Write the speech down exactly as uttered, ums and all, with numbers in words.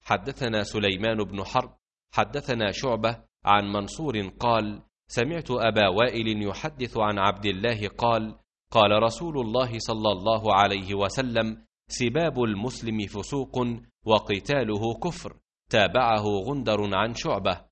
حدثنا سليمان بن حرب حدثنا شعبة عن منصور قال: سمعت أبا وائل يحدث عن عبد الله قال: قال رسول الله صلى الله عليه وسلم: سباب المسلم فسوق وقتاله كفر. تابعه غندر عن شعبة.